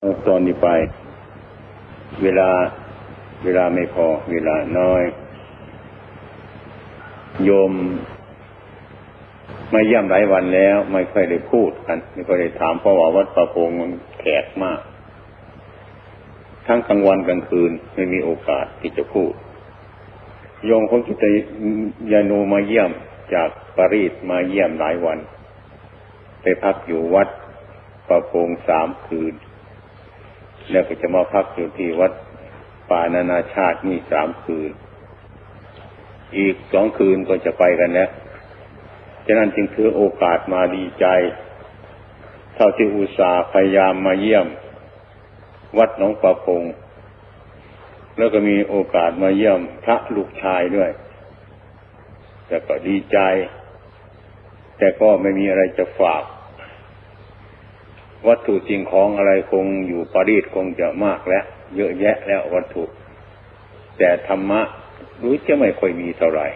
ตอนนี้ไปเวลาไม่พอเวลาน้อยโยมมาเยี่ยมหลายวันแล้วไม่ค่อยได้พูดกันไม่ค่อยได้ถามเพราะว่าวัดประพงมันแขกมากทั้งกลางวันกลางคืนไม่มีโอกาสที่จะพูดโยมของกิตยานุมาเยี่ยมจากปารีสมาเยี่ยมหลายวันไปพักอยู่วัดประพง3 คืนแล้วก็จะมาพักอยู่ที่วัดป่านานาชาตินี่3 คืนอีก2 คืนก็จะไปกันแล้วฉะนั้นจึงถือโอกาสมาดีใจเท่าที่อุตส่าห์พยายามมาเยี่ยมวัดหนองประพงแล้วก็มีโอกาสมาเยี่ยมพระลูกชายด้วยแต่ก็ดีใจแต่ก็ไม่มีอะไรจะฝากวัตถุสิ่งของอะไรคงอยู่ปารีสคงจะมากแล้วเยอะแยะแล้ววัตถุแต่ธรรมะรู้จะไม่ค่อยมีเท่าไหร่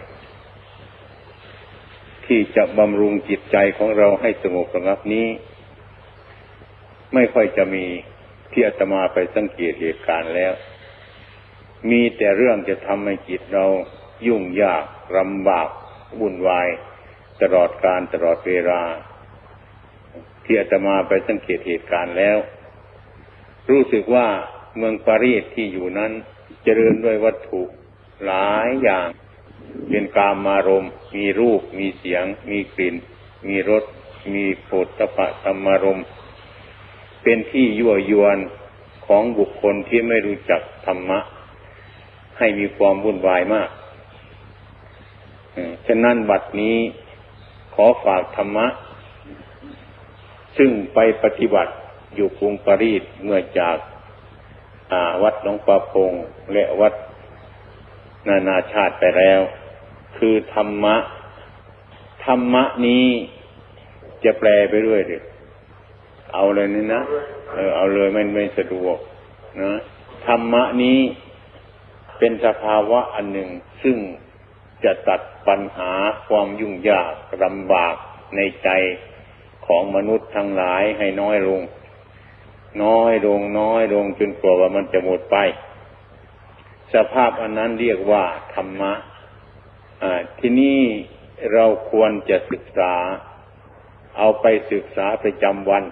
ที่จะบำรุงจิตใจของเราให้สงบระงับนี้ไม่ค่อยจะมีที่อาตมาไปสังเกตเหตุการณ์แล้วมีแต่เรื่องจะทำให้จิตเรายุ่งยากลำบากวุ่นวายตลอดกาลตลอดเวลาที่อาตมาไปสังเกตเหตุการณ์แล้วรู้สึกว่าเมืองปารีสที่อยู่นั้นเจริญด้วยวัตถุหลายอย่างเป็นกามารมณ์มีรูปมีเสียงมีกลิ่นมีรสมีโผฏฐัพพะธรรมารมณ์เป็นที่ยั่วยวนของบุคคลที่ไม่รู้จักธรรมะให้มีความวุ่นวายมากฉะนั้นบัดนี้ขอฝากธรรมะซึ่งไปปฏิบัติอยู่กรุงปารีสเมื่อจากวัดหนองประพงและวัดนานาชาติไปแล้วคือธรรมะนี้จะแปลไปด้วยดิเอาเลยนี่นะเอาเลยไม่สะดวกนะธรรมะนี้เป็นสภาวะอันหนึ่งซึ่งจะตัดปัญหาความยุ่งยากลำบากในใจของมนุษย์ทั้งหลายให้น้อยลงจนกว่ามันจะหมดไปสภาพอันนั้นเรียกว่าธรรมะที่นี่เราควรจะศึกษาเอาไปศึกษาประจำวัน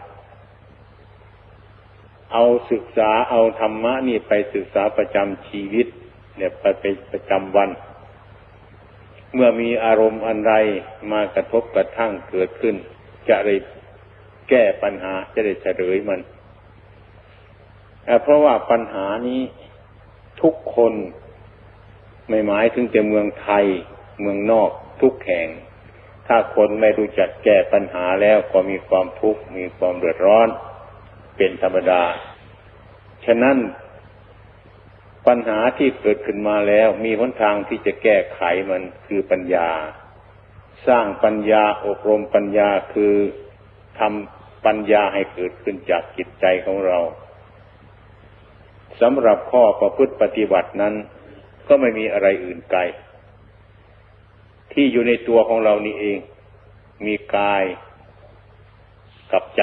เอาธรรมะนี่ไปศึกษาประจำชีวิตเนี่ยไปประจำวันเมื่อมีอารมณ์อันใดมากระทบกระทั่งเกิดขึ้นจะได้แก้ปัญหาจะได้เฉลยมันเพราะว่าปัญหานี้ทุกคนไม่หมายถึงแต่เมืองไทยเมืองนอกทุกแห่งถ้าคนไม่รู้จักแก้ปัญหาแล้วก็มีความทุกข์มีความเดือดร้อนเป็นธรรมดาฉะนั้นปัญหาที่เกิดขึ้นมาแล้วมีหนทางที่จะแก้ไขมันคือปัญญาสร้างปัญญาอบรมปัญญาคือทำปัญญาให้เกิดขึ้นจากจิตใจของเราสำหรับข้อประพฤติปฏิบัตินั้นก็ไม่มีอะไรอื่นไกลที่อยู่ในตัวของเรานี่เองมีกายกับใจ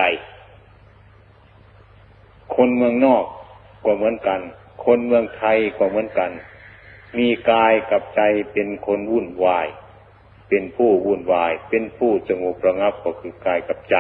คนเมืองนอกก็เหมือนกันคนเมืองไทยก็เหมือนกันมีกายกับใจเป็นคนวุ่นวายเป็นผู้วุ่นวายเป็นผู้สงบระงับก็คือกายกับใจ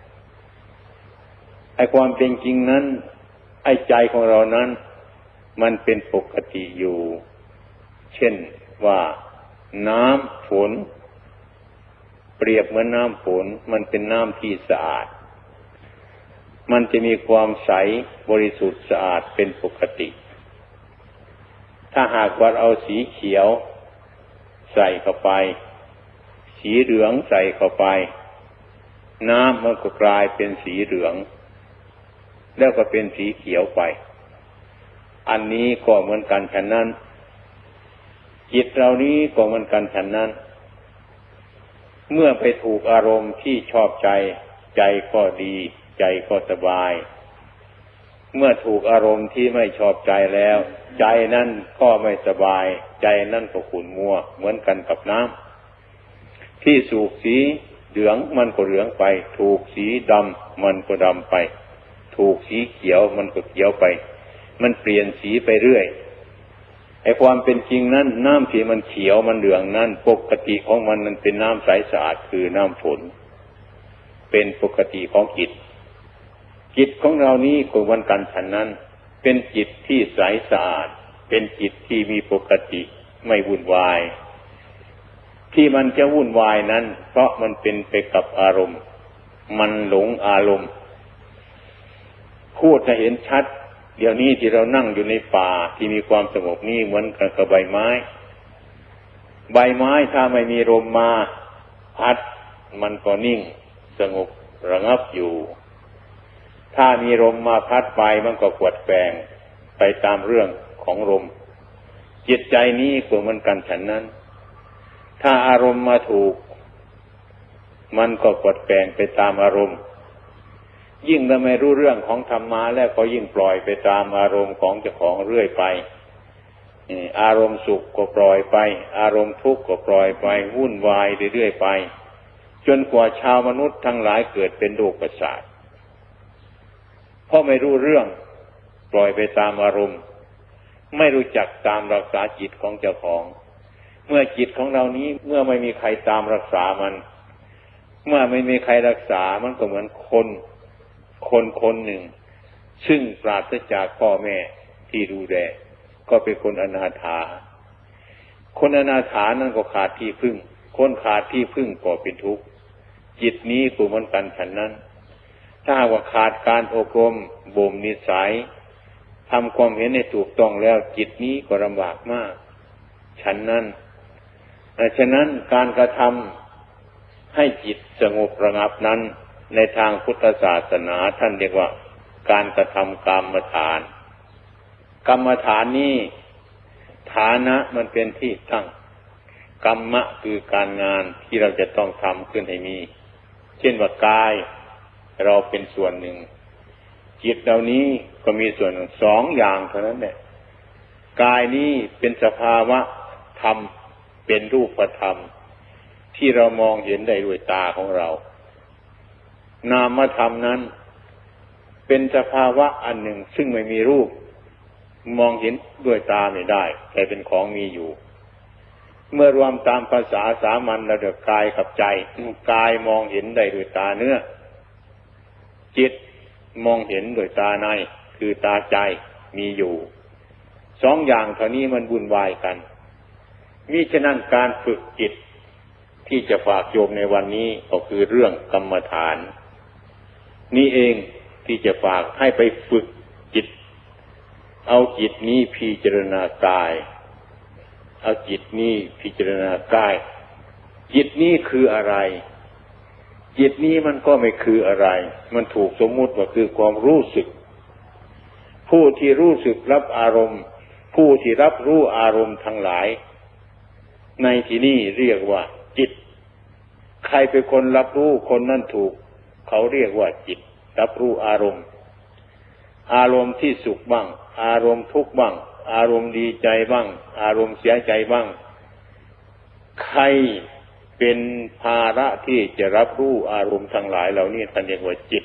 ไอ้ความเป็นจริงนั้นไอ้ใจของเรานั้นมันเป็นปกติอยู่เช่นว่าน้ำฝนเปรียบเหมือนน้ำฝนมันเป็นน้ำที่สะอาดมันจะมีความใสบริสุทธิ์สะอาดเป็นปกติถ้าหากว่าเอาสีเขียวใส่เข้าไปสีเหลืองใส่เข้าไปน้ำมันก็กลายเป็นสีเหลืองแล้วก็เป็นสีเขียวไปอันนี้ก็เหมือนกันฉะนั้นจิตเรานี้ก็เหมือนกันฉะนั้นเมื่อไปถูกอารมณ์ที่ชอบใจก็ดีใจก็สบายเมื่อถูกอารมณ์ที่ไม่ชอบใจแล้วใจนั้นก็ไม่สบายใจนั้นก็ขุ่นมัวเหมือนกันกับน้ำที่สูบสีเหลืองมันก็เหลืองไปถูกสีดำมันก็ดำไปถถูกสีเขียวมันก็เขียวไปมันเปลี่ยนสีไปเรื่อยไอ้ความเป็นจริงนั้นน้ำที่มันเขียวมันเหลืองนั้นปกติของมันเป็นน้ำใสสะอาดคือน้ำฝนเป็นปกติของจิตของเรานี้ก็เหมือนกันฉะนั้นเป็นจิตที่ใสสะอาดเป็นจิตที่มีปกติไม่วุ่นวายที่มันจะวุ่นวายนั้นเพราะมันเป็นไปกับอารมณ์มันหลงอารมณ์พูดให้เห็นชัดเดี๋ยวนี้ที่เรานั่งอยู่ในป่าที่มีความสงบนี่เหมือนกับใบไม้ถ้าไม่มีลมมาพัดมันก็นิ่งสงบระงับอยู่ถ้ามีลมมาพัดไปมันก็กวดแกว่งไปตามเรื่องของลมจิตใจนี้ก็เหมือนกันฉันนั้นถ้าอารมณ์มาถูกมันก็กวดแกว่งไปตามอารมณ์ยิ่งเราไม่รู้เรื่องของธรรมะแล้วก็ยิ่งปล่อยไปตามอารมณ์ของเจ้าของเรื่อยไปอารมณ์สุขก็ปล่อยไปอารมณ์ทุกข์ก็ปล่อยไปวุ่นวายเรื่อยๆไปจนกว่าชาวมนุษย์ทั้งหลายเกิดเป็นโรคประสาทเพราะไม่รู้เรื่องปล่อยไปตามอารมณ์ไม่รู้จักตามรักษาจิตของเจ้าของเมื่อจิตของเรานี้เมื่อไม่มีใครตามรักษามันเมื่อไม่มีใครรักษามันก็เหมือนคนหนึ่งซึ่งปราศจากพ่อแม่ที่ดูแลก็เป็นคนอนาถาคนอนาถานั้นก็ขาดที่พึ่งคนขาดที่พึ่งก็เป็นทุกข์จิตนี้ก็เหมือนกันฉันนั้นถ้าว่าขาดการอบรมบ่มนิสัยทำความเห็นให้ถูกต้องแล้วจิตนี้ก็ลำบากมากฉันนั้นฉะนั้นการกระทำให้จิตสงบระงับนั้นในทางพุทธศาสนาท่านเรียกว่าการกระทำกรรมฐานกรรมฐานนี้ฐานะมันเป็นที่ตั้งกรรมะคือการงานที่เราจะต้องทำขึ้นให้มีเช่นว่ากายเราเป็นส่วนหนึ่งจิตเหล่านี้ก็มีส่วนสองอย่างเท่านั้นแหละกายนี้เป็นสภาวะธรรมเป็นรูปธรรมที่เรามองเห็นได้ด้วยตาของเรานามธรรมนั้นเป็นสภาวะอันหนึ่งซึ่งไม่มีรูปมองเห็นด้วยตาไม่ได้แต่เป็นของมีอยู่เมื่อรวมตามภาษาสามัญเราเรียกกายกับใจกายมองเห็นได้ด้วยตาเนื้อจิตมองเห็นด้วยตาในคือตาใจมีอยู่สองอย่างเท่านี้มันวุ่นวายกันมิฉะนั้นการฝึกจิตที่จะฝากโยมในวันนี้ก็คือเรื่องกรรมฐานนี่เองที่จะฝากให้ไปฝึกจิตเอาจิตนี้พิจารณากายเอาจิตนี้พิจารณากายจิตนี้คืออะไรจิตนี้มันก็ไม่คืออะไรมันถูกสมมุติว่าคือความรู้สึกผู้ที่รู้สึกรับอารมณ์ผู้ที่รับรู้อารมณ์ทั้งหลายในที่นี้เรียกว่าจิตใครเป็นคนรับรู้คนนั้นถูกเขาเรียกว่าจิตรับรู้อารมณ์ที่สุขบ้างอารมณ์ทุกข์บ้างอารมณ์ดีใจบ้างอารมณ์เสียใจบ้างใครเป็นภาระที่จะรับรู้อารมณ์ทั้งหลายเหล่านี้ท่านเรียกว่าจิต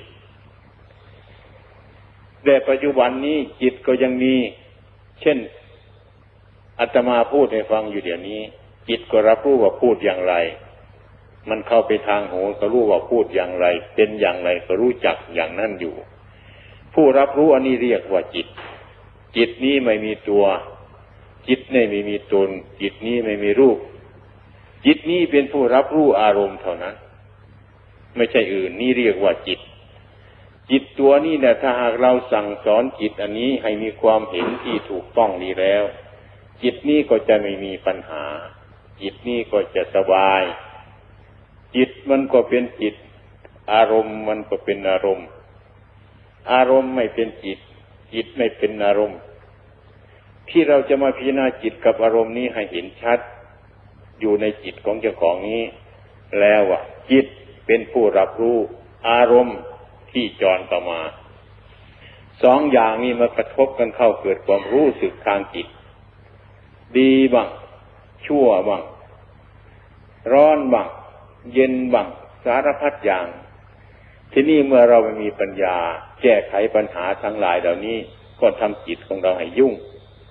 แต่ปัจจุบันนี้จิตก็ยังมีเช่นอาตมาพูดให้ฟังอยู่เดี๋ยวนี้จิตก็รับรู้ว่าพูดอย่างไรมันเข้าไปทางหูก็รู้ว่าพูดอย่างไรเป็นอย่างไรก็รู้จักอย่างนั้นอยู่ผู้รับรู้อันนี้เรียกว่าจิตจิตนี้ไม่มีตัวจิตนี้ไม่มีตนจิตนี้ไม่มีรูปจิตนี้เป็นผู้รับรู้อารมณ์เท่านั้นไม่ใช่อื่นนี่เรียกว่าจิตตัวนี้เนี่ยถ้าหากเราสั่งสอนจิตอันนี้ให้มีความเห็นที่ถูกต้องดีแล้วจิตนี้ก็จะไม่มีปัญหาจิตนี้ก็จะสบายจิตมันก็เป็นจิตอารมณ์มันก็เป็นอารมณ์อารมณ์ไม่เป็นจิตจิตไม่เป็นอารมณ์ที่เราจะมาพิจารณาจิตกับอารมณ์นี้ให้เห็นชัดอยู่ในจิตของเจ้าของนี้แล้วว่าจิตเป็นผู้รับรู้อารมณ์ที่จรเข้ามาสองอย่างนี้มากระทบกันเข้าเกิดความรู้สึกทางจิตดีบ้างชั่วบ้างร้อนบ้างเย็นบ้างสารพัดอย่างทีนี้เมื่อเราไม่มีปัญญาแก้ไขปัญหาทั้งหลายเหล่านี้ก็ทำจิตของเราให้ยุ่ง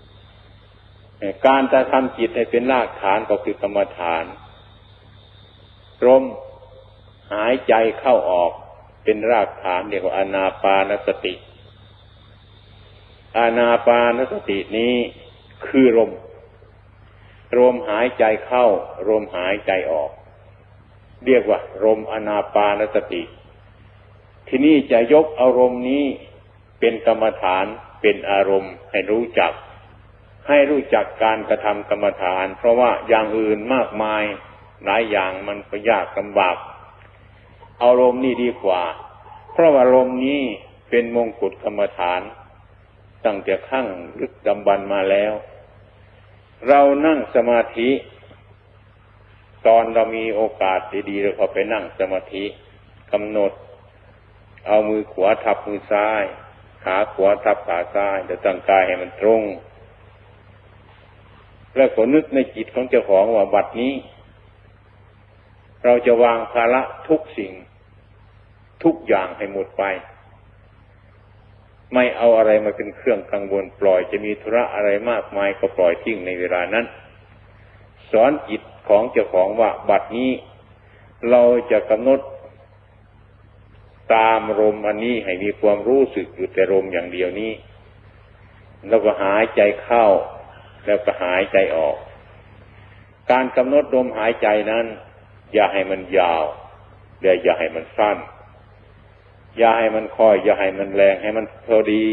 การจะทำจิตให้เป็นรากฐานก็คือกรรมฐานลมหายใจเข้าออกเป็นรากฐานเรียกว่าอานาปานสติอานาปานสตินี้คือลมหายใจเข้าลมหายใจออกเรียกว่าลมอานาปานสติที่นี่จะยกอารมณ์นี้เป็นกรรมฐานเป็นอารมณ์ให้รู้จักการกระทำกรรมฐานเพราะว่าอย่างอื่นมากมายหลายอย่างมันก็ยากลำบากอารมณ์นี่ดีกว่าเพราะว่าอารมณ์นี้เป็นมงกุฎกรรมฐานตั้งแต่ข้างลึกดำบรรพ์มาแล้วเรานั่งสมาธิตอนเรามีโอกาสดีๆเราก็ไปนั่งสมาธิกำหนดเอามือขวาทับมือซ้ายขาขวาทับขาซ้ายจะตั้งกายให้มันตรงแล้วก็นึกในจิตของเจ้าของว่าบัดนี้เราจะวางภาระทุกสิ่งทุกอย่างให้หมดไปไม่เอาอะไรมาเป็นเครื่องกังวลปล่อยจะมีธุระอะไรมากมายก็ปล่อยทิ้งในเวลานั้นสอนจิตของเจ้าของว่าบัดนี้เราจะกำหนดตามลมอันนี้ให้มีความรู้สึกอยู่แต่ลมอย่างเดียวนี้แล้วก็หายใจเข้าแล้วก็หายใจออกการกำหนดลมหายใจนั้นอย่าให้มันยาวและอย่าให้มันสั้นอย่าให้มันค่อยอย่าให้มันแรงให้มันพอดี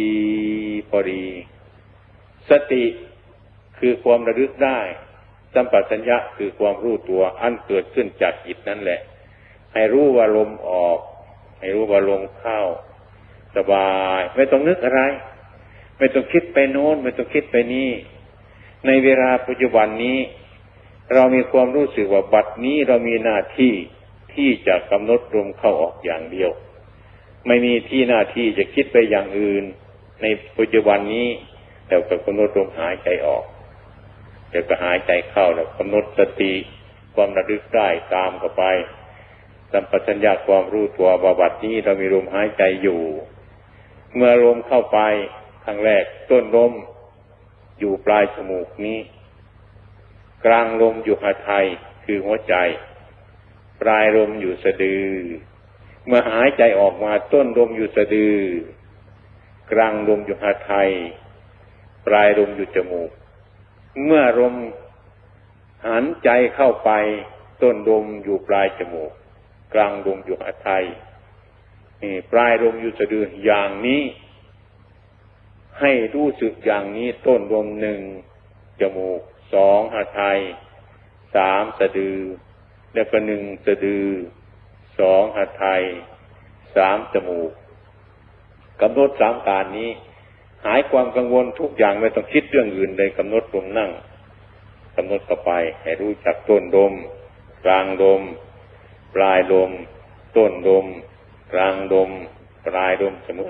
สติคือความระลึกได้สัมปชัญญะคือความรู้ตัวอันเกิดขึ้นจากจิตนั่นแหละให้รู้ว่าลมออกให้รู้ว่าลมเข้าสบายไม่ต้องนึกอะไรไม่ต้องคิดไปโน้นไม่ต้องคิดไปนี่ในเวลาปัจจุบันนี้เรามีความรู้สึกว่าบัดนี้เรามีหน้าที่ที่จะกำหนดลมเข้าออกอย่างเดียวไม่มีที่หน้าที่จะคิดไปอย่างอื่นในปัจจุบันนี้แต่ก็กำหนดลมหายใจออกเดี๋ยวก็หายใจเข้าแล้วกำหนดสติความระลึกได้ตามเข้าไปสัมปชัญญะความรู้ตัวว่าบัดนี้เรามีลมหายใจอยู่เมื่อลมเข้าไปครั้งแรกต้นลมอยู่ปลายจมูกนี้กลางลมอยู่หัวใจคือหัวใจปลายลมอยู่สะดือเมื่อหายใจออกมาต้นลมอยู่สะดือกลางลมอยู่หัวใจปลายลมอยู่จมูกเมื่อลมหันใจเข้าไปต้นลมอยู่ปลายจมูกกลางลมอยู่หัวใจปลายลมอยู่สะดืออย่างนี้ให้รู้สึกอย่างนี้ต้นลมหนึ่งจมูกสองหัวใจสามสะดือแล้วก็หนึ่งสะดือสองหัวใจสามจมูกกำหนดสามการนี้หายความกังวลทุกอย่างไม่ต้องคิดเรื่องอื่นเลยกำหนดลมนั่งกำหนดเข้าไปให้รู้จักต้นลมกลางลมปลายลมต้นลมกลางลมปลายลมเสม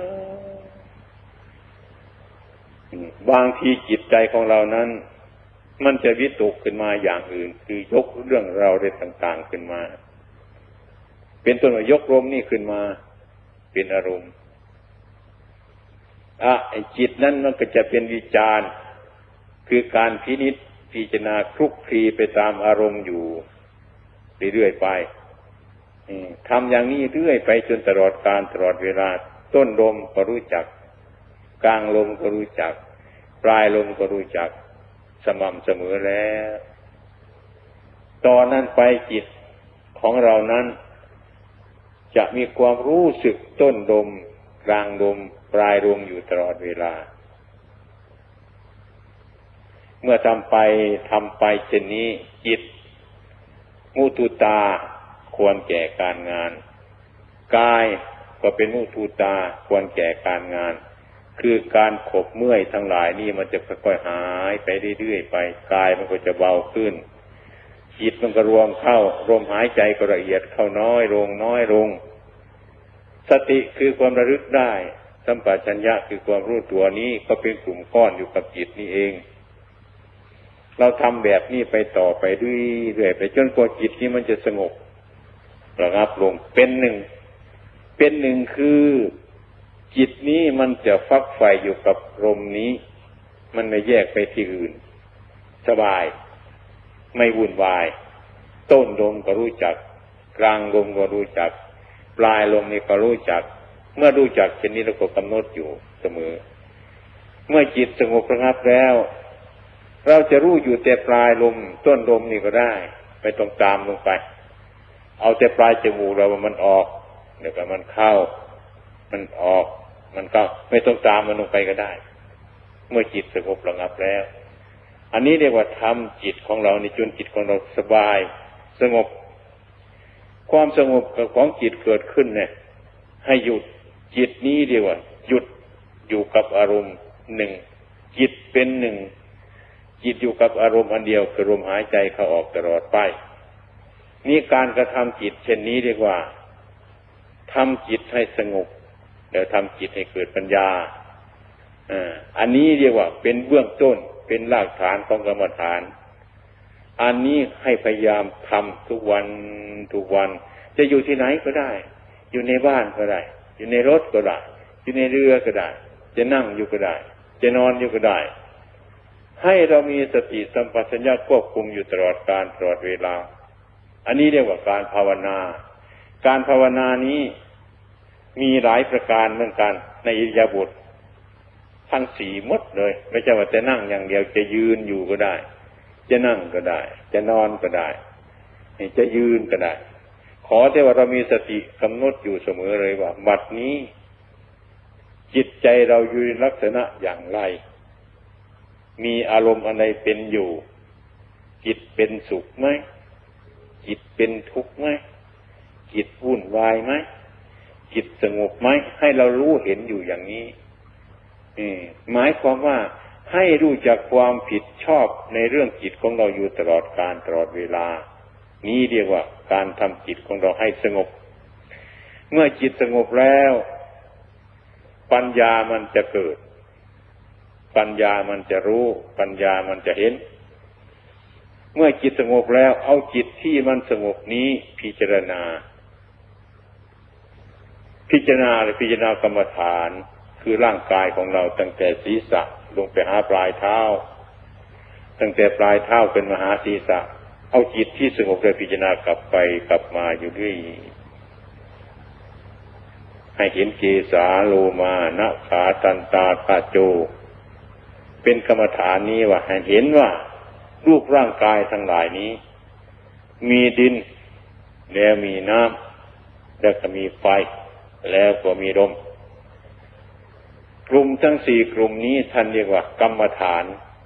อบางทีจิตใจของเรานั้นมันจะวิตกขึ้นมาอย่างอื่นคือยกเรื่องเราได้ต่างๆขึ้นมาเป็นต้นว่ายกลมนี่ขึ้นมาเป็นอารมณ์ไอ้จิตนั้นมันก็จะเป็นวิจารณ์คือการพิจารณาคลุกคลีไปตามอารมณ์อยู่เรื่อยๆไปทำอย่างนี้เรื่อยไปจนตลอดกาลตลอดเวลาต้นลมก็รู้จักกลางลมก็รู้จักปลายลมก็รู้จักสม่ำเสมอแล้วตอนนั้นไปจิตของเรานั้นจะมีความรู้สึกต้นลมกลางลมปลายลมอยู่ตลอดเวลาเมื่อทำไปเช่นนี้จิตมุตุตาควรแก่การงานกายก็เป็นมุตุตาควรแก่การงานคือการขบเมื่อยทั้งหลายนี่มันจะค่อยๆหายไปเรื่อยๆไปกายมันก็จะเบาขึ้นจิตมันก็รวมเข้าลมหายใจก็ละเอียดเข้าน้อยลงสติคือความระลึกได้สัมปชัญญะคือความรู้ตัวนี้ก็เป็นกลุ่มก้อนอยู่กับจิตนี่เองเราทำแบบนี้ไปต่อไปเรื่อยๆไปจนกว่าจิตนี้มันจะสงบระงับลงเป็นหนึ่งเป็นหนึ่งคือจิตนี้มันจะฟักใฝ่อยู่กับลมนี้มันไม่แยกไปที่อื่นสบายไม่วุ่นวายต้นลมก็รู้จักกลางลมก็รู้จักปลายลมนี่ก็รู้จักเมื่อรู้จักเช่นนี้เราก็กำหนดอยู่เสมอเมื่อจิตสงบระงับแล้วเราจะรู้อยู่แต่ปลายลมต้นลมนี่ก็ได้ไม่ต้องตามลงไปเอาแต่ปลายจมูกเรามันออกเดี๋ยวก็มันเข้ามันออกมันก็ไม่ต้องตามมันลงไปก็ได้เมื่อจิตสงบระงับแล้วอันนี้เรียกว่าทำจิตของเราในจนจิตของเราสบายสงบความสงบของจิตเกิดขึ้นเนี่ยให้หยุดจิตนี้เรียกว่าหยุดอยู่กับอารมณ์หนึ่งจิตเป็นหนึ่งจิตอยู่กับอารมณ์อันเดียวคือลมหายใจเข้าออกตลอดไปนี่การกระทำจิตเช่นนี้เรียกว่าทำจิตให้สงบแล้วทำจิตให้เกิดปัญญาอันนี้เรียกว่าเป็นเบื้องต้นเป็นรากฐานของกรรมฐานอันนี้ให้พยายามทำทุกวันทุกวันจะอยู่ที่ไหนก็ได้อยู่ในบ้านก็ได้อยู่ในรถก็ได้อยู่ในเรือก็ได้จะนั่งอยู่ก็ได้จะนอนอยู่ก็ได้ให้เรามีสติสัมปชัญญะควบคุมอยู่ตลอดกาลตลอดเวลาอันนี้เรียกว่าการภาวนาการภาวนานี้มีหลายประการเหมือนกันในอิริยาบถทั้งสี่หมดเลยไม่ใช่ว่าจะนั่งอย่างเดียวจะยืนอยู่ก็ได้จะนั่งก็ได้จะนอนก็ได้จะยืนก็ได้ขอแต่ว่าเรามีสติกำหนดอยู่เสมอเลยว่าบัดนี้จิตใจเราอยู่ในลักษณะอย่างไรมีอารมณ์อะไรเป็นอยู่จิตเป็นสุขไหมจิตเป็นทุกข์ไหมจิตวุ่นวายไหมจิตสงบไหมให้เรารู้เห็นอยู่อย่างนี้หมายความว่าให้รู้จักความผิดชอบในเรื่องจิตของเราอยู่ตลอดกาลตลอดเวลานี้เรียกว่าการทำจิตของเราให้สงบเมื่อจิตสงบแล้วปัญญามันจะเกิดปัญญามันจะรู้ปัญญามันจะเห็นเมื่อจิตสงบแล้วเอาจิตที่มันสงบนี้พิจารณาหรือพิจารณากรรมฐานคือร่างกายของเราตั้งแต่ศีรษะลงไปหาปลายเท้าตั้งแต่ปลายเท้าเป็นมหาศีรษะเอาจิตที่สงบแล้วพิจารณากลับไปกลับมาอยู่ด้วยให้เห็นเกสาโลมานะขาตันตาตาโจเป็นกรรมฐานนี้ว่าให้เห็นว่ารูปร่างกายทั้งหลายนี้มีดินแล้วมีน้ำแล้วก็มีไฟแล้วก็มีลมกลุ่มทั้งสี่กลุ่มนี้ท่านเรียกว่ากรรมฐาน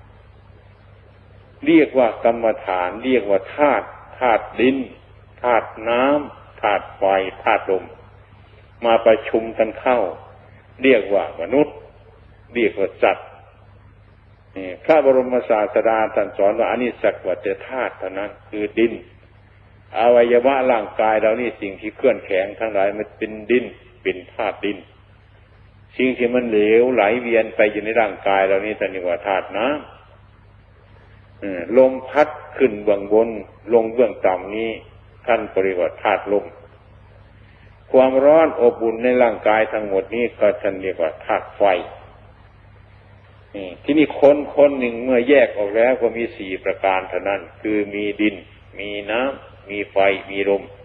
เรียกว่ากรรมฐานเรียกว่าธาตุดินธาตุน้ำธาตุไฟธาตุลมมาประชุมกันเข้าเรียกว่ามนุษย์เรียกว่าสัตว์พระบรมศาสดาท่านสอนว่าอันนี้สักว่าแต่ธาตุเท่านั้นคือดินอวัยวะร่างกายเรานี่สิ่งที่เคลื่อนแข็งทั้งหลายมันเป็นดินเป็นธาตุดินสิ่งที่มันเหลวไหลเวียนไปอยู่ในร่างกายเรานี่ท่านเรียกว่าธาตุน้ำลมพัดขึ้นเบื้องบนลงเบื้องต่ำนี้ท่านเรียกว่าธาตุลมความร้อนอบอุ่นในร่างกายทั้งหมดนี้ก็ท่านเรียกว่าธาตุไฟที่นี่คนหนึ่งเมื่อแยกออกแล้วก็มีสี่ประการเท่านั้นคือมีดินมีน้ำมีไฟมีลม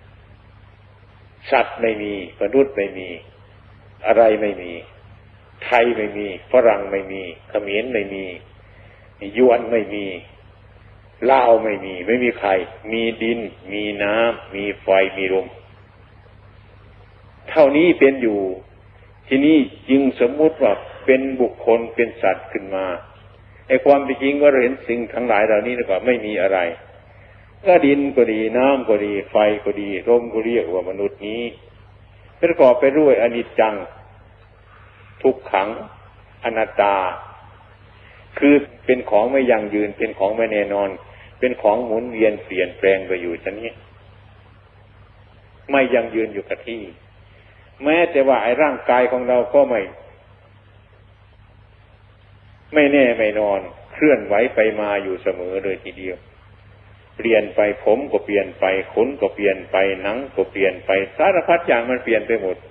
สัตว์ไม่มีมนุษย์ไม่มีอะไรไม่มีไทยไม่มีฝรั่งไม่มีเขมรไม่มียวนไม่มีลาวไม่มีใครมีดินมีน้ำมีไฟมีลมเท่านี้เป็นอยู่ที่นี่จึงสมมุติว่าเป็นบุคคลเป็นสัตว์ขึ้นมาไอ้ความเป็นจริงว่าเราเห็นสิ่งทั้งหลายเหล่านี้แล้วก็ไม่มีอะไรก็ดินก็ดีน้ำก็ดีไฟก็ดีลมก็เรียกว่ามนุษย์นี้ประกอบไปด้วยอนิจจังทุกขังอนัตตาคือเป็นของไม่ยั่งยืนเป็นของไม่แน่นอนเป็นของหมุนเวียนเปลี่ยนแปลงไปอยู่ชนิดไม่ยั่งยืนอยู่กับที่แม้แต่ว่าไอ้ร่างกายของเราก็ไม่แน่ไม่นอนเคลื่อนไหวไปมาอยู่เสมอเลยทีเดียวเปลี่ยนไปผมก็เปลี่ยนไปขนก็เปลี่ยนไปหนังก็เปลี่ยนไปสารพัดอย่างมันเปลี่ยนไปหมด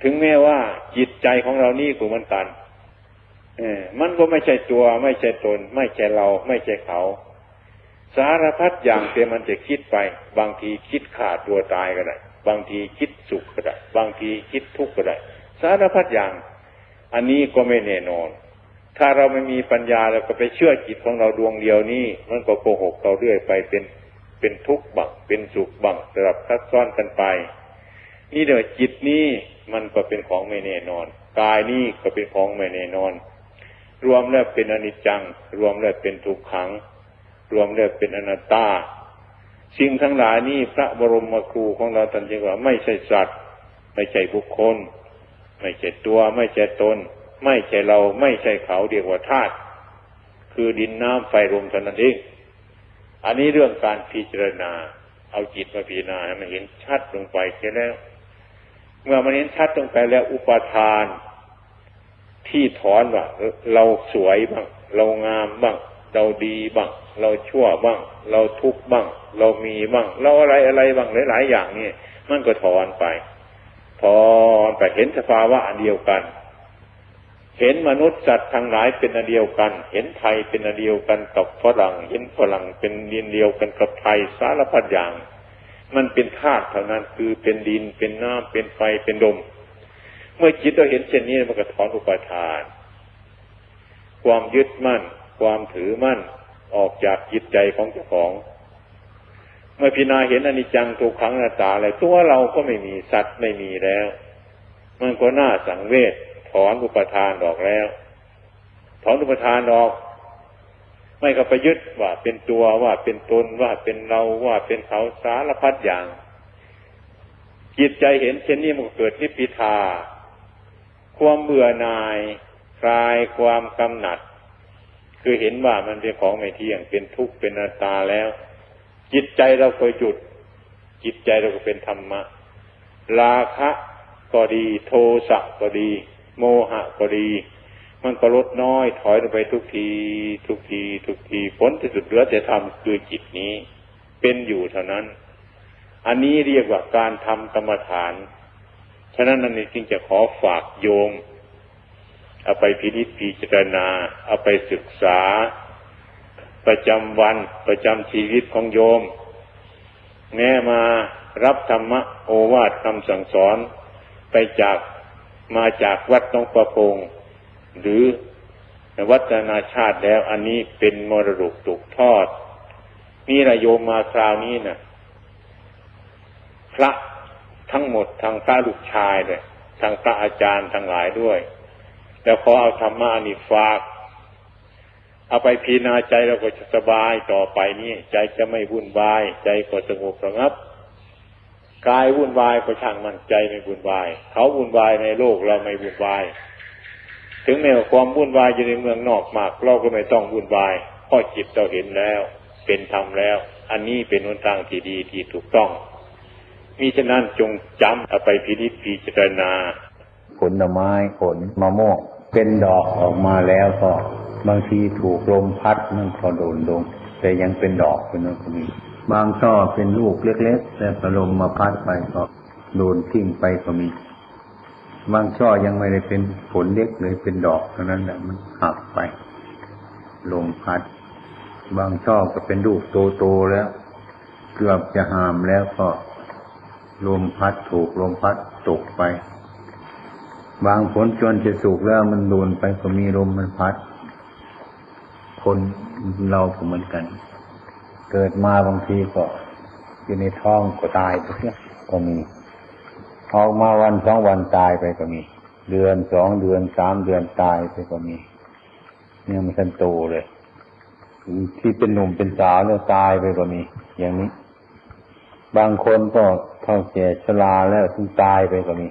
ถึงแม้ว่าจิตใจของเรานี่ก็เหมือนกันมันก็ไม่ใช่ตัวไม่ใช่ตนไม่ใช่เราไม่ใช่เขาสารพัดอย่างที่มันจะคิดไปบางทีคิดฆ่าตัวตายก็ได้บางทีคิดสุขก็ได้บางทีคิดทุกข์ก็ได้สารพัดอย่างอันนี้ก็ไม่แน่นอนถ้าเราไม่มีปัญญาเราก็ไปเชื่อจิตของเราดวงเดียวนี้มันก็โกหกเราเรื่อยไปเป็นทุกข์บ้างเป็นสุขบ้างสลับซับซ้อนกันไปนี่เดี๋ยวจิตนี้มันก็เป็นของไม่แน่นอนกายนี้ก็เป็นของไม่แน่นอนรวมแล้วเป็นอนิจจังรวมแล้วเป็นทุกขังรวมแล้วเป็นอนัตตาสิ่งทั้งหลายนี้พระบรมครูของเราท่านจึงว่าไม่ใช่สัตว์ไม่ใช่บุคคลไม่ใช่ตัวไม่ใช่ตนไม่ใช่เราไม่ใช่เขาเรียกว่าธาตุคือดินน้ำไฟลมเท่านั้นเองอันนี้เรื่องการพิจารณาเอาจิตมาพิจารณาให้มันเห็นชัดลงไปแค่แล้วเมื่อมันเห็นชัดลงไปแล้วอุปทานที่ถอนว่าเราสวยบ้างเรางามบ้างเราดีบ้างเราชั่วบ้างเราทุกข์บ้างเรามีบ้างเราอะไรบ้างหลายๆอย่างนี่มันก็ถอนไปเห็นสภาวะอันเดียวกันเห็นมนุษย์สัตว์ทั้งหลายเป็นอันเดียวกันเห็นไทยเป็นอันเดียวกันกับฝรั่งเห็นฝรั่งเป็นดินเดียวกันกับไทยสารพัดอย่างมันเป็นธาตุเท่านั้นคือเป็นดินเป็นน้ำเป็นไฟเป็นลมเมื่อจิตเราเห็นเช่นนี้มันก็ถอนอุปาทานความยึดมั่นความถือมั่นออกจากจิตใจของเจ้าของเมื่อพิจารณาเห็นอนิจจังทุกขังอนัตตาอะไรตัวเราก็ไม่มีสัตว์ไม่มีแล้วมันก็น่าสังเวชถอนอุปทานออกแล้วถอนอุปทานออกไม่ก็ไปยึดว่าเป็นตัวว่าเป็นตนว่าเป็นเราว่าเป็นเขาสารพัดอย่างจิตใจเห็นเช่นนี้มันเกิดนิพพิทาความเบื่อหน่ายคลายความกำหนัดคือเห็นว่ามันเป็นของไม่เที่ยงเป็นทุกข์เป็นอนัตตาแล้วจิตใจเราก็หยุดจิตใจเราก็เป็นธรรมะราคะก็ดีโทสะก็ดีโมหะก็ดีมันก็ลดน้อยถอยลงไปทุกทีผลที่สุดเหลือแต่ธรรมคือจิตนี้เป็นอยู่เท่านั้นอันนี้เรียกว่าการทำกรรมฐานฉะนั้นนั่นจึงจะขอฝากโยมเอาไปพิจารณาเอาไปศึกษาประจำวันประจำชีวิตของโยมแม้มารับธรรมะโอวาทคำสั่งสอนมาจากวัดหนองประพงหรือวัดนานาชาติแล้วอันนี้เป็นมรดกตกทอดนี่ละโยมมาคราวนี้นะพระทั้งหมดทางพระลูกชายเลยทางพระอาจารย์ทั้งหลายด้วยแล้วขอเอาธรรมะนี่ฝากเอาไปพิจารณาใจเราก็จะสบายต่อไปนี้ใจจะไม่วุ่นวายใจก็สงบระงับกายวุ่นวายก็ช่างมันใจไม่วุ่นวายเขาวุ่นวายในโลกเราไม่วุ่นวายถึงแม้ว่าความวุ่นวายอยู่ในเมืองนอกมากเราก็ไม่ต้องวุ่นวายเพราะจิตเราเห็นแล้วเป็นธรรมแล้วอันนี้เป็นหนทางที่ดีที่ถูกต้องมิฉะนั้นจงจำเอาไปพิจารณาผลไม้ผลมะม่วงเป็นดอกออกมาแล้วก็บางทีถูกลมพัดมันก็โดนลงแต่ยังเป็นดอกเป็นนั่นก็มีบางช่อเป็นลูกเล็กๆแต่ลมมาพัดไปก็โดนทิ้งไปก็มีบางช่อยังไม่ได้เป็นผลเล็กเลยเป็นดอกเท่านั้นแหละมันหักไปลมพัดบางช่อก็เป็นลูกโตๆแล้วเกือบจะหามแล้วก็ลมพัดถูกลมพัดตกไปบางผลจนจะสุกแล้วมันโดนไปก็มีลมมันพัดคนเราก็เหมือนกันเกิดมาบางทีก็อยู่ในท้องก็ตายไปก็มีออกมาวัน2 วันตายไปก็มีเดือน2 เดือน3 เดือนตายไปก็มีเนี่ยมันทันโตเลยที่เป็นหนุ่มเป็นสาวแล้วตายไปก็มีอย่างนี้บางคนก็เฒ่าแก่ชราแล้วถึงตายไปก็มี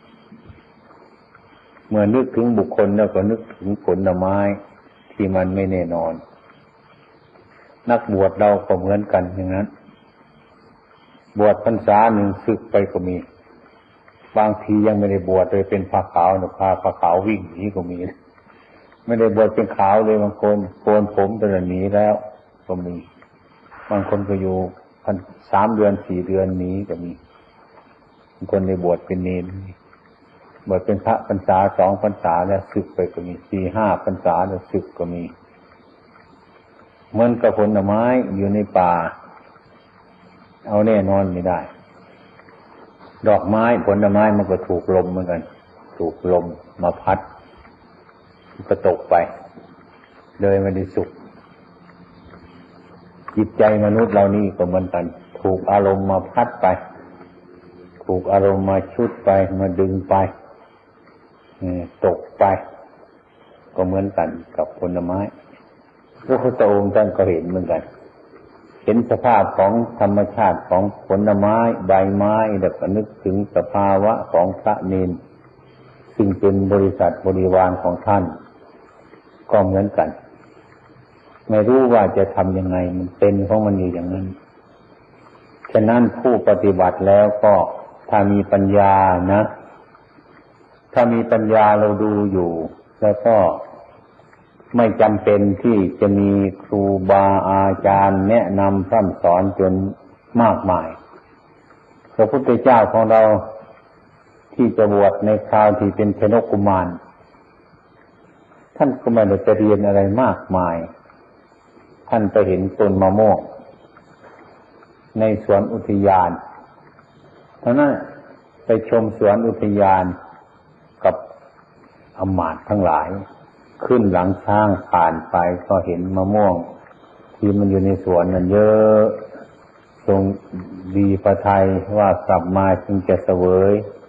เมื่อนึกถึงบุคคลแล้วก็นึกถึงผลไม้ที่มันไม่แน่นอนนักบวชเราก็เหมือนกันอย่างนั้นบวชพรรษาหนึ่งสึกไปก็มีบางทียังไม่ได้บวชเลยเป็นผ้าขาวพาผ้าขาววิ่งหนีก็มีไม่ได้บวชเป็นขาวเลยบางคนโกนผมแต่หนีแล้วก็มีบางคนก็อยู่3 เดือน4 เดือนหนีก็มีบางคนได้บวชเป็นเณรบวชเป็นพระพรรษา2 พรรษาแล้วสึกไปก็มี4-5 พรรษาแล้วสึกก็มีเหมือนกับผลไม้อยู่ในป่าเอาแน่นอนไม่ได้ดอกไม้ผลไม้มันก็ถูกลมเหมือนกันถูกลมมาพัดก็ตกไปเลยไม่ได้สุขจิตใจมนุษย์เรานี่ก็เหมือนกันถูกอารมณ์มาพัดไปถูกอารมณ์มาชุดไปมาดึงไปตกไปก็เหมือนกันกับผลไม้พระพุทธองค์ท่านก็เห็นเหมือนกันเห็นสภาพของธรรมชาติของผลไม้ใบไม้แล้วก็นึกถึงสภาวะของพระเนรซึ่งเป็นบริษัทบริวารของท่านก็เหมือนกันไม่รู้ว่าจะทำยังไงมันเป็นของมันอยู่อย่างนั้นฉะนั้นผู้ปฏิบัติแล้วก็ถ้ามีปัญญานะถ้ามีปัญญาเราดูอยู่แล้วก็ไม่จำเป็นที่จะมีครูบาอาจารย์แนะนำพร่ำสอนจนมากมายพระพุทธเจ้าของเราที่จะบวชในคราวที่เป็นชนกกุมารท่านก็ไม่ได้ไปเรียนอะไรมากมายท่านไปเห็นต้นมะม่วงในสวนอุทยานเท่านั้นไปชมสวนอุทยานกับอมาตย์ทั้งหลายขึ้นหลังช้างผ่านไปก็เห็นมะม่วงที่มันอยู่ในสวนนั้นเยอะทรงดีพระทัยว่ากลับมาจึงจะเสวย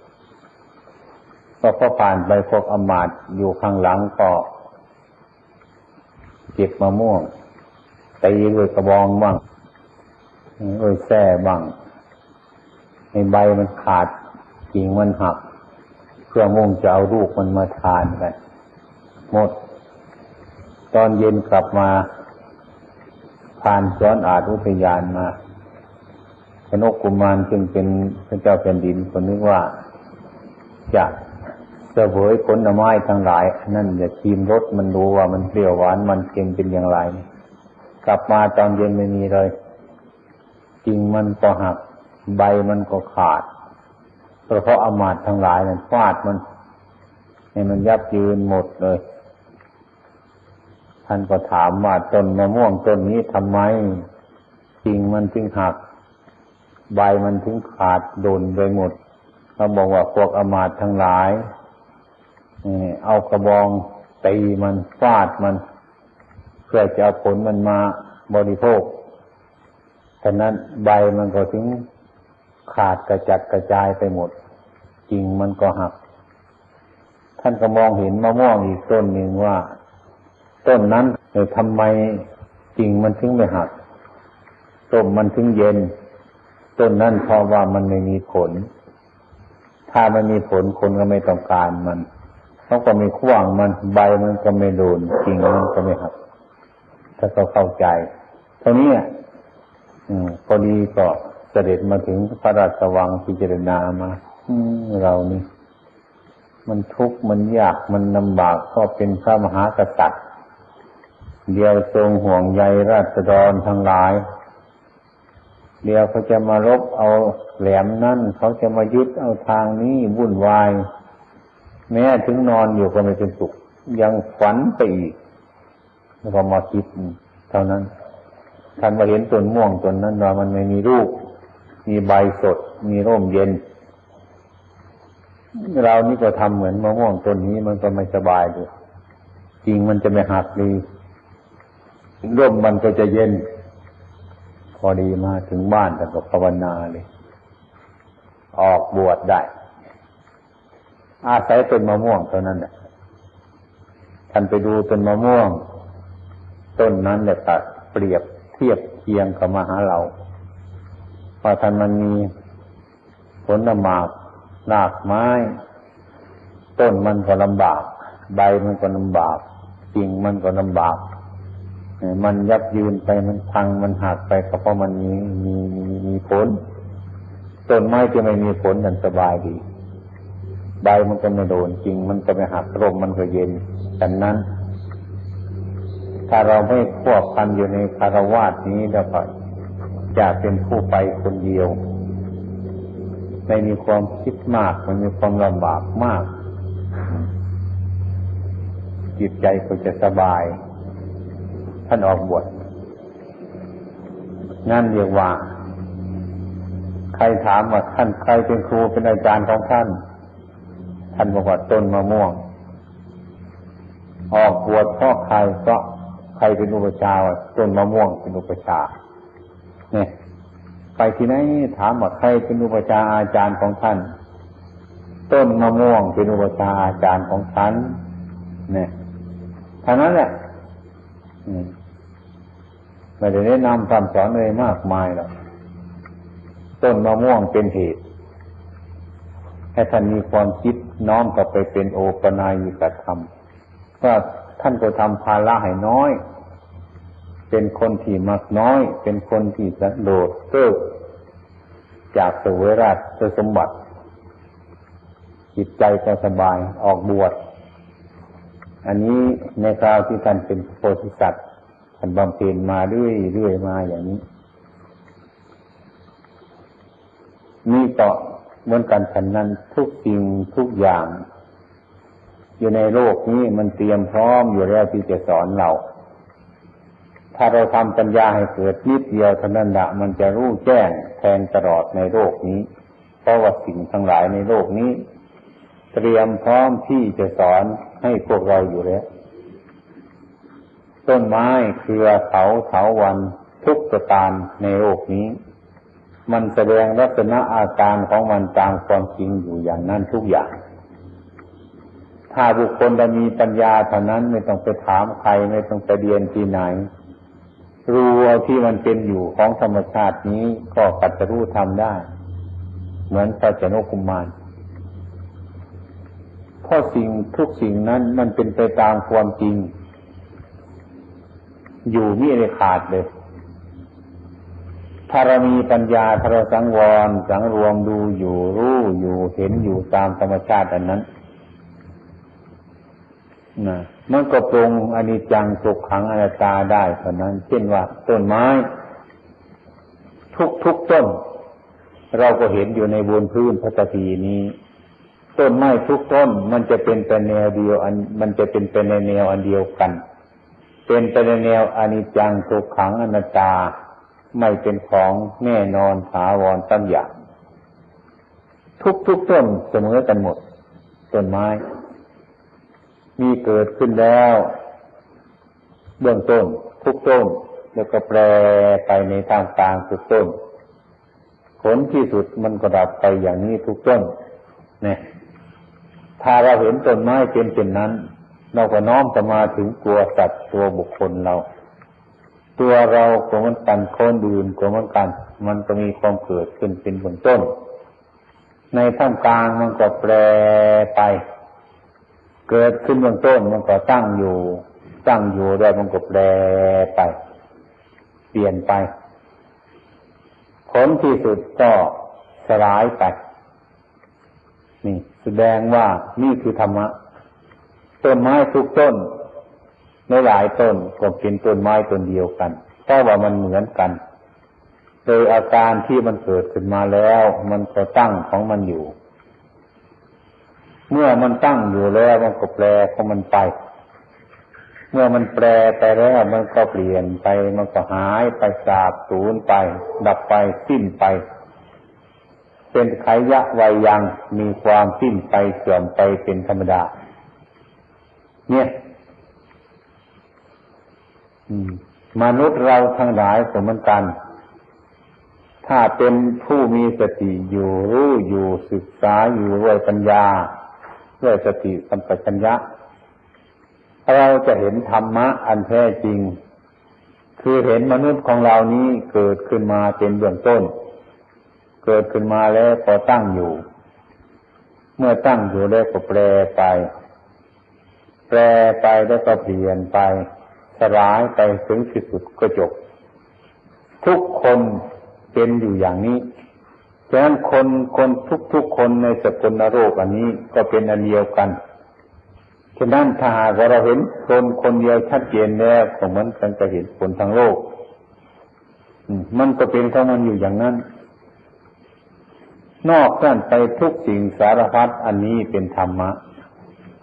ก็ผ่านไปพวกอมาตย์อยู่ข้างหลังก็เก็บมะม่วงตีด้วยกระบองบ้างด้วยแส้บ้างในใบมันขาดกิ่งมันหักเพื่อมุ่งจะเอาลูกมันมาทานกันหมดตอนเย็นกลับมาผ่านสวนอาจอุทยานมาชนกกุมารจึงเป็นพระเจ้าแผ่นดินคนนึกว่าจะเสวยผลไม้ทั้งหลายนั่นจะชิมรสมันดูว่ามันเปรี้ยวหวานมันเค็มเป็นอย่างไรกลับมาตอนเย็นไม่มีเลยกิ่งมันก็หักใบมันก็ขาดเพราะอมาตย์ทั้งหลายนั้นฟาดมันให้มันยับยืนหมดเลยท่านก็ถามว่าต้นมะม่วงต้นนี้ทำไมกิ่งมันถึงหักใบมันถึงขาดโดนไปหมดเขาบอกว่าพวกอมาตย์ทั้งหลายเอากระบองตีมันฟาดมันเพื่อจะเอาผลมันมาบริโภคฉะนั้นใบมันก็ถึงขาดกระจัดกระจายไปหมดกิ่งมันก็หักท่านก็มองเห็นมะม่วงอีกต้นหนึ่งว่าต้นนั้นทำไมกิ่งมันถึงไม่หักต้นมันถึงเย็นต้นนั้นเพราะว่ามันไม่มีผลถ้ามันมีผลคนก็ไม่ต้องการมันเขาก็ไม่ขว้างมันใบมันก็ไม่โดนกิ่งมันก็ไม่หักถ้าเขาเข้าใจเท่านี้พอดีก็เสด็จมาถึงพระราชวังพิจารณามาเรานี่มันทุกข์มันยากมันลำบากก็เป็นพระมหากษัตริย์เดียวทรงห่วงใยราษฎรทั้งหลายเดียวเขาจะมารบเอาแหลมนั่นเขาจะมายึดเอาทางนี้วุ่นวายแม้ถึงนอนอยู่ก็ไม่เป็นสุขยังฝันไปอีกแล้วก็มาคิดเท่านั้นท่านมาเห็นต้นม่วงต้นนั้นว่ามันไม่มีลูกมีใบสดมีร่มเย็นเรานี่ก็ทำเหมือนมะม่วงต้นนี้มันก็ไม่สบายดูจริงมันจะไม่หักดีร่มมันก็จะเย็นพอดีมาถึงบ้านแต่ก็ภาวนาเลยออกบวชได้อาศัยต้นมะม่วงเท่านั้นแหละท่านไปดูต้นมะม่วงต้นนั้นแหละตัดเปรียบเทียบเคียงกับมาหาเราเพราะท่านมันมีผลหมากรากไม้ต้นมันก็ลำบากใบมันก็ลำบากกิ่งมันก็ลำบากมันยับยืนไปมันพังมันหักไปก็เพราะมันมีผลต้นไม้ที่ไม่มีผลนั่นสบายดีใบมันก็ไม่โดนกิ่งมันก็ไม่หักร่มมันก็เย็นดังนั้นถ้าเราไม่ควบคุมอยู่ในคฤหัสถ์นี้แล้วก็จะเป็นผู้ไปคนเดียวไม่มีความคิดมากไม่มีความลำบากมากจิตใจก็จะสบายท่านออกบวชนั่นเรียกว่าใครถามว่าท่านใครเป็นครูเป็นอาจารย์ของท่านท่านบอกว่าต้นมะม่วงออกบวชเพราะใครก็ใครเป็นอุปชฌาย์ต้นมะม่วงเป็นอุปชฌาย์เนี่ยไปที่ไหนถามว่าใครเป็นอุปชฌาย์อาจารย์ของท่านต้นมะม่วงเป็นอุปชฌาย์อาจารย์ของฉันเนี่ยเท่านั้นแหละไม่ได้แนะนำคำสอนอะไรมากมายหรอกต้นมะม่วงเป็นเหตุให้ท่านมีความคิดน้อมกลับไปเป็นโอปนายกธรรมว่าท่านก็ทำภาระให้น้อยเป็นคนที่มักน้อยเป็นคนที่สันโดษเลิกจากเสวยราชสมบัติจิตใจก็สบายออกบวชอันนี้ในคราวที่ท่านเป็นโพธิสัตว์ท่านบำเพ็ญมาเรื่อยๆมาอย่างนี้นี่ก็เหมือนกันฉันนั้นทุกสิ่งทุกอย่างอยู่ในโลกนี้มันเตรียมพร้อมอยู่แล้วที่จะสอนเราถ้าเราทำปัญญาให้เกิดนิดเดียวเท่านั้นละมันจะรู้แจ้งแทงตลอดในโลกนี้เพราะว่าสิ่งทั้งหลายในโลกนี้เตรียมพร้อมที่จะสอนให้พวกเราอยู่แล้วต้นไม้เครือเถาวัลย์ทุกประการในโลกนี้มันแสดงลักษณะอาการของมันตามความจริงอยู่อย่างนั้นทุกอย่างถ้าบุคคลจะมีปัญญาเท่านั้นไม่ต้องไปถามใครไม่ต้องไปเรียนที่ไหนรู้ที่มันเป็นอยู่ของธรรมชาตินี้ก็ปัจจุบันทำได้เหมือนพระเจ้ากุมารเพราะสิ่งทุกสิ่งนั้นมันเป็นไปตามความจริงอยู่มิได้ขาดเลยถ้าเรามีปัญญาถ้าเราสังวรสังรวมดูอยู่รู้อยู่เห็นอยู่ตามธรรมชาติอันนั้นนะมันก็ปรุงอนิจจังทุกขังอนัตตาได้เท่านั้นเช่นว่าต้นไม้ทุกต้นเราก็เห็นอยู่ในบนพื้นพระตพีนี้ต้นไม้ทุกต้นมันจะเป็นไปแนวเดียวมันจะเป็นไปในแนวอันเดียวกันเป็นไปในแนวอนิจจังทุกขังอนัตตาไม่เป็นของแน่นอนถาวรตั้งอย่างทุกต้นเสมอกันหมดต้นไม้มีเกิดขึ้นแล้วเบื้องต้นทุกต้นแล้วก็แปรไปในทางกลางทุกต้นผลที่สุดมันก็ดับไปอย่างนี้ทุกต้นเนี่ยถ้าเราเห็นต้นไม้เป็นเช่นนั้นเราก็น้อมจะมาถึงตัวสัตว์ตัวบุคคลเราตัวเราก็เหมือนกันคนอื่นก็เหมือนกันมันก็มีความเกิดขึ้นเป็นเบื้องต้นในท่ามกลางมันก็แปรไปเกิดขึ้นเบื้องต้นมันก็ตั้งอยู่แล้วมันก็แปรไปเปลี่ยนไปผลที่สุดก็สลายไปนี่แสดงว่านี่คือธรรมะต้นไม้ทุกต้นในหลายต้นก็เป็นต้นไม้ต้นเดียวกันเพราะว่ามันเหมือนกันโดยอาการที่มันเกิดขึ้นมาแล้วมันก็ตั้งของมันอยู่เมื่อมันตั้งอยู่แล้วมันก็แปรของมันไปเมื่อมันแปรไปแล้วมันก็เปลี่ยนไปมันก็หายไปสาบสูญไปดับไปสิ้นไปเป็นไขยะวัยยังมีความสิ้นไปเสื่อมไปเป็นธรรมดาเนี่ยมนุษย์เราทั้งหลายก็เหมือนกันถ้าเป็นผู้มีสติอยู่รู้อยู่ศึกษาอยู่ด้วยปัญญาด้วยสติสัมปชัญญะเราจะเห็นธรรมะอันแท้จริงคือเห็นมนุษย์ของเรานี้เกิดขึ้นมาเป็นเบื้องต้นเกิดขึ้นมาแล้วก็ตั้งอยู่เมื่อตั้งอยู่แล้วก็แปรไปแล้วก็เปลี่ยนไปสลายไปถึงที่สุดก็จบทุกคนเป็นอยู่อย่างนี้ฉะนั้นคนทุกคนในสกลโลกอันนี้ก็เป็นอันเดียวกันฉะนั้นถ้าหากเราเห็นคนเดียวชัดเจนแล้วก็เหมือนกันจะเห็นคนทั้งโลกมันก็เป็นของมันอยู่อย่างนั้นนอกนั้นไปทุกสิ่งสารพัดอันนี้เป็นธรรมะ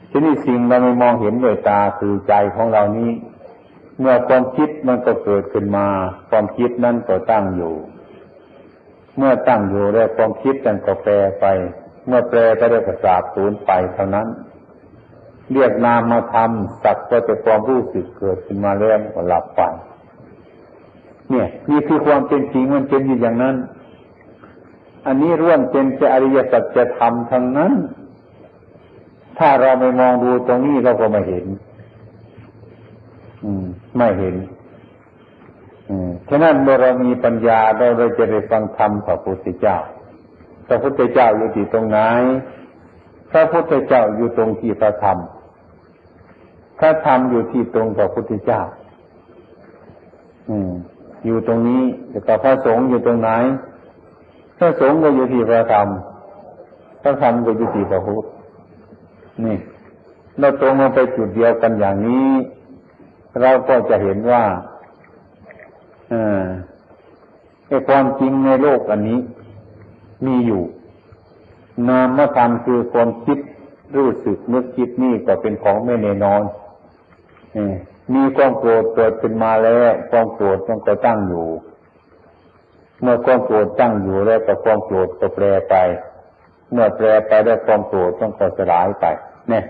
ทีนี้สิ่งเราไม่มองเห็นด้วยตาคือใจของเรานี้เมื่อความคิดมันก็เกิดขึ้นมาความคิดนั้นก็ตั้งอยู่เมื่อตั้งอยู่แล้วความคิดนั้นก็แปรไปเมื่อแปรก็ได้ก็สาบสูญไปเท่านั้นเรียกนามธรรมสักก็จะความรู้สึกเกิดขึ้นมาแล้วก็หลับไปเนี่ยนี่คือความเป็นจริงมันเป็นอยู่อย่างนั้นอันนี้ร่วมเป็นอริยสัจธรรมทั้งนั้นถ้าเราไม่มองดูตรงนี้เราก็ไม่เห็นไม่เห็นฉะนั้นเมื่อเรามีปัญญาเราจะได้ฟังธรรมพระพุทธเจ้าพระพุทธเจ้าอยู่ที่ตรงไหนพระพุทธเจ้าอยู่ตรงที่พระธรรมพระธรรมอยู่ที่ตรงพระพุทธเจ้าอยู่ตรงนี้แล้วก็พระสงฆ์อยู่ตรงไหนพระสงฆ์ก็อยู่ที่พระธรรมพระธรรมก็อยู่ที่พระพุทธนี่เราตรงมาไปจุดเดียวกันอย่างนี้เราก็จะเห็นว่าไอ้ความจริงในโลกอันนี้มีอยู่นามธรรมคือความคิดรู้สึกนึกคิดนี่ก็เป็นของไม่แน่นอนมีความโกรธเกิดขึ้นมาแล้วความโกรธมันก็ตั้งอยู่เมื่อความโกรธตั้งอยู่แล้วก็ความโกรธก็แปรไปเมื่อแปรไปแล้วความโกรธต้องก็สลายไปเนี่ย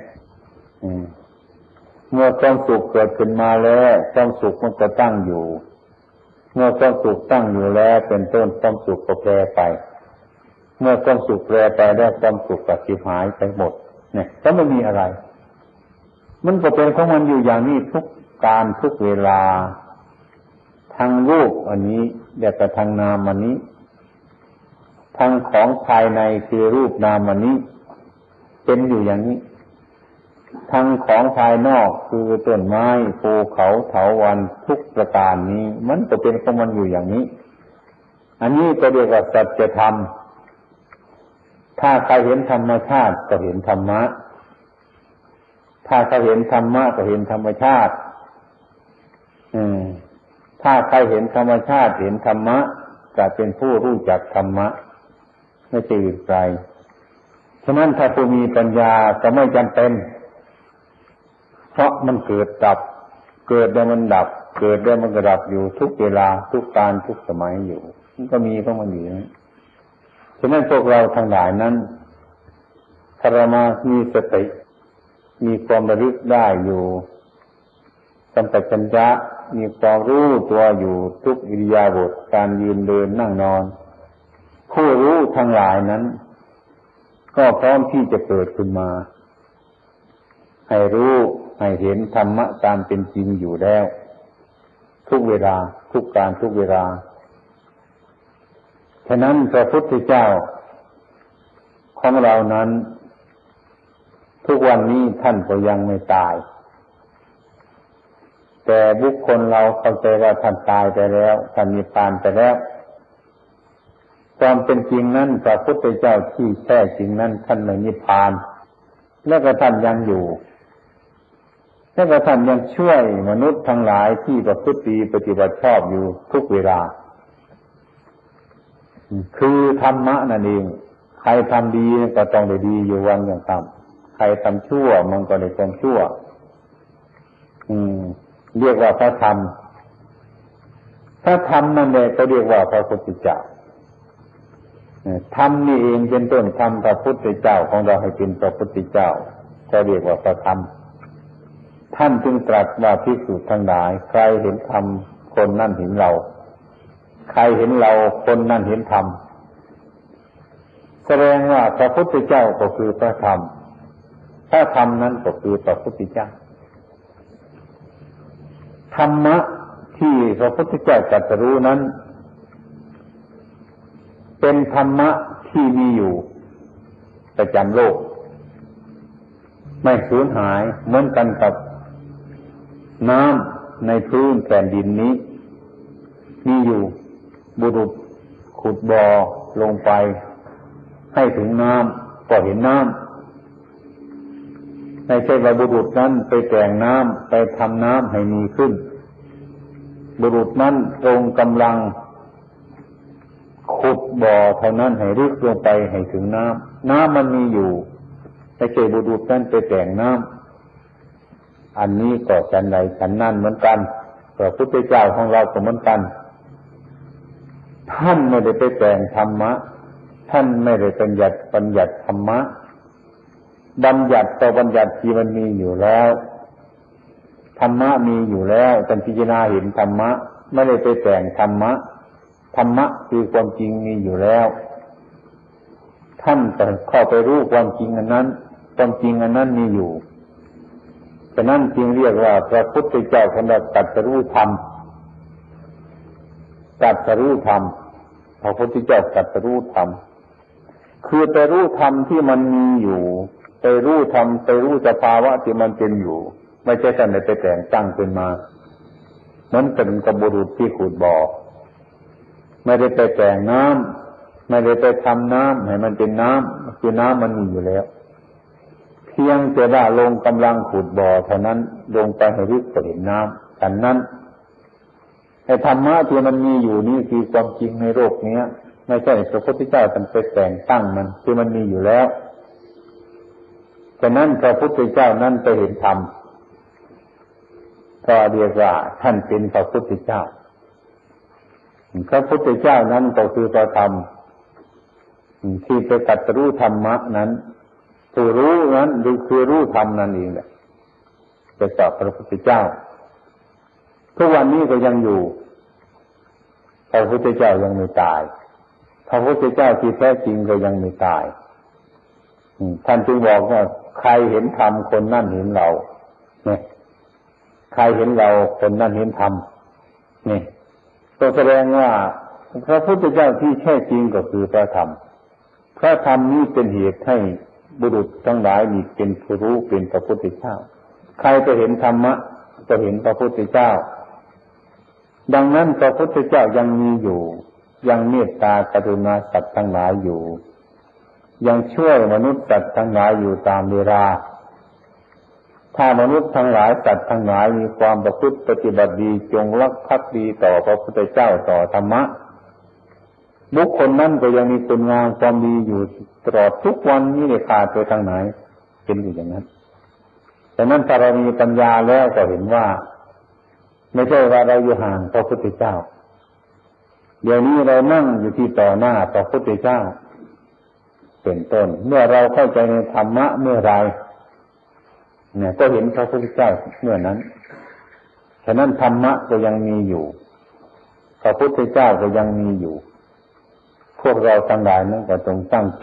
เมื่อความสุขเกิดขึ้นมาแล้วความสุขมันก็ตั้งอยู่เมื่อความสุขตั้งอยู่แล้วเป็นต้นความสุขก็แปรไปเมื่อความสุขแปรไปแล้วความสุขก็สิหายไปหมดเนี่ยก็ไม่มีอะไรมันก็เป็นของมันอยู่อย่างนี้ทุกการทุกเวลาทางรูปอันนี้เดี๋ยวกับทางนามอันนี้ทางของภายในคือรูปนามอันนี้เป็นอยู่อย่างนี้ทางของภายนอกคือต้นไม้ภูเขาเถาวัลย์ทุกประการนี้มันก็เป็นของมันอยู่อย่างนี้อันนี้ก็เรียกว่าสัจธรรมถ้าใครเห็นธรรมชาติก็เห็นธรรมะถ้าใครเห็นธรรมะก็เห็นธรรมชาติถ้าใครเห็นธรรมชาติเห็นธรรมะจะเป็นผู้รู้จักธรรมะไม่ใช่อื่นไกลฉะนั้นถ้าผู้มีปัญญาก็ไม่จำเป็นเพราะมันเกิดดับเกิดแล้วมันดับเกิดแล้วมันก็ดับอยู่ทุกเวลาทุกการทุกสมัยอยู่มันก็มีของมันอยู่ฉะนั้นพวกเราทั้งหลายนั้นถ้าเรามามีสติมีความระลึกได้อยู่สัมปชัญญะมีความรู้ตัวอยู่ทุกอิริยาบถการยืนเดินนั่งนอนผู้รู้ทั้งหลายนั้นก็พร้อมที่จะเกิดขึ้นมาให้รู้ให้เห็นธรรมะตามเป็นจริงอยู่แล้วทุกเวลาทุกการทุกเวลาฉะนั้นพระพุทธเจ้าของเรานั้นทุกวันนี้ท่านก็ยังไม่ตายแต่บุคคลเราเข้าใจว่าท่านตายไปแล้วท่านนิพพานไปแล้วความเป็นจริงนั้นพระพุทธเจ้าที่แท้จริงนั้นท่านไม่นิพพานแล้วก็ท่านยังอยู่แล้วก็ท่านยังช่วยมนุษย์ทั้งหลายที่ประพฤติดีปฏิบัติชอบอยู่ทุกเวลาคือธรรมะนั่นเองใครทำดีก็ต้องได้ดีอยู่วันอย่างต่ำใครทำชั่วมันก็ได้ความชั่วเรียกว่าพระธรรมพระธรรมนั่นแหละก็เรียกว่าพระพุทธเจ้าธรรมนี่เองเป็นต้นธรรมพระพุทธเจ้าของเราให้เป็นพระพุทธเจ้าก็เรียกว่าพระธรรมท่านจึงตรัสว่าภิกษุทั้งหลายใครเห็นธรรมคนนั่นเห็นเราใครเห็นเราคนนั่นเห็นธรรมแสดงว่าพระพุทธเจ้าก็คือพระธรรมพระธรรมนั้นก็คือพระพุทธเจ้าธรรมะที่พระพุทธเจ้าตรัสรู้นั้นเป็นธรรมะที่มีอยู่ประจำโลกไม่สูญหายเหมือนกันกับน้ำในพื้นแผ่นดินนี้มีอยู่บุรุษขุดบ่อลงไปให้ถึงน้ำก็เห็นน้ำไม่ใช่ว่าบุรุษนั้นไปแต่งน้ำไปทำน้ำให้มีขึ้นบุรุษนั้นตรงกำลังขุดบ่อเท่านั้นให้ลึกลงไปให้ถึงน้ำมันมีอยู่ไม่ใช่บุรุษนั้นไปแต่งน้ำอันนี้ก็ฉันใดฉันนั่นเหมือนกันพระพุทธเจ้าของเราก็เหมือนกันท่านไม่ได้ไปแต่งธรรมะท่านไม่ได้บัญญัติธรรมะบัญญัติต่อบัญญัติที่มันมีอยู่แล้วธรรมะมีอยู่แล้วท่านพิจารณาเห็นธรรมะไม่ได้ไปแต่งธรรมะธรรมะคือความจริงมีอยู่แล้วท่านก็เข้าไปรู้ความจริงอันนั้นความจริงอันนั้นมีอยู่ฉะนั้นจึงเรียกว่าพระพุทธเจ้าของเราตรัสรู้ธรรมตรัสรู้ธรรมพระพุทธเจ้าตรัสรู้ธรรมคือไปรู้ธรรมที่มันมีอยู่ไปรู้ธรรมไปรู้สภาวะที่มันเป็นอยู่ไม่ใช่ท่านไปแต่งตั้งขึ้นมานั้นเป็นกับบุรุษที่ขุดบ่อไม่ได้ไปแต่งน้ำไม่ได้ไปทำน้ำให้มันเป็นน้ำคือน้ำมันมีอยู่แล้วเพียงแต่ว่าลงกำลังขุดบ่อเท่านั้นลงไปให้ลึกก็เห็นน้ำฉะนั้นไอ้ธรรมะที่มันมีอยู่นี่คือความจริงในโลกนี้ไม่ใช่พระพุทธเจ้าท่านไปแต่งตั้งมันคือมันมีอยู่แล้วฉะนั้นพระพุทธเจ้านั้นไปเห็นธรรมก็เรียกว่าท่านเป็นพระพุทธเจ้าพระพุทธเจ้านั้นก็คือพระธรรมที่ไปตรัสรู้ธรรมะนั้นผู้รู้นั้นคือรู้ธรรมนั่นเองแหละเป็นพระพุทธเจ้าทุกวันนี้ก็ยังอยู่พระพุทธเจ้ายังไม่ตายพระพุทธเจ้าที่แท้จริงก็ยังไม่ตายท่านจึงบอกว่าใครเห็นธรรมคนนั่นเห็นเราเนี่ยใครเห็นเราคนนั่นเห็นธรรมนี่ก็แสดงว่าพระพุทธเจ้าที่แท้จริงก็คือพระธรรมพระธรรมนี้เป็นเหตุให้บุรุษทั้งหลายมีเป็นผู้รู้เป็นพระพุทธเจ้าใครจะเห็นธรรมะจะเห็นพระพุทธเจ้าดังนั้นพระพุทธเจ้ายังมีอยู่ยังเมตตากรุณาสัตว์ทั้งหลายอยู่ยังช่วยมนุษย์สัตว์ทั้งหลายอยู่ตามเวลาถ้ามนุษย์ทั้งหลายสัตว์ทั้งหลายมีความประพฤติปฏิบัติดีจงรักภักดีต่อพระพุทธเจ้าต่อธรรมะบุคคลนั้นก็ยังมีคุณงามความดีอยู่ตลอดทุกวันนี้ไม่ขาดไปทางไหนเป็นอยู่อย่างนั้นแต่นั้นถ้าเรามีปัญญาแล้วก็เห็นว่าไม่ใช่ว่าเราอยู่ห่างพระพุทธเจ้าเดี๋ยวนี้เรานั่งอยู่ที่ต่อหน้าพระพุทธเจ้าเป็นต้นเมื่อเราเข้าใจในธรรมะเมื่อไรเนี่ยก็เห็นพระพุทธเจ้าเมื่อนั้นฉะนั้นธรรมะก็ยังมีอยู่พระพุทธเจ้าก็ยังมีอยู่พวกเราทั้งหลายนั้นก็ต้องตั้งใจ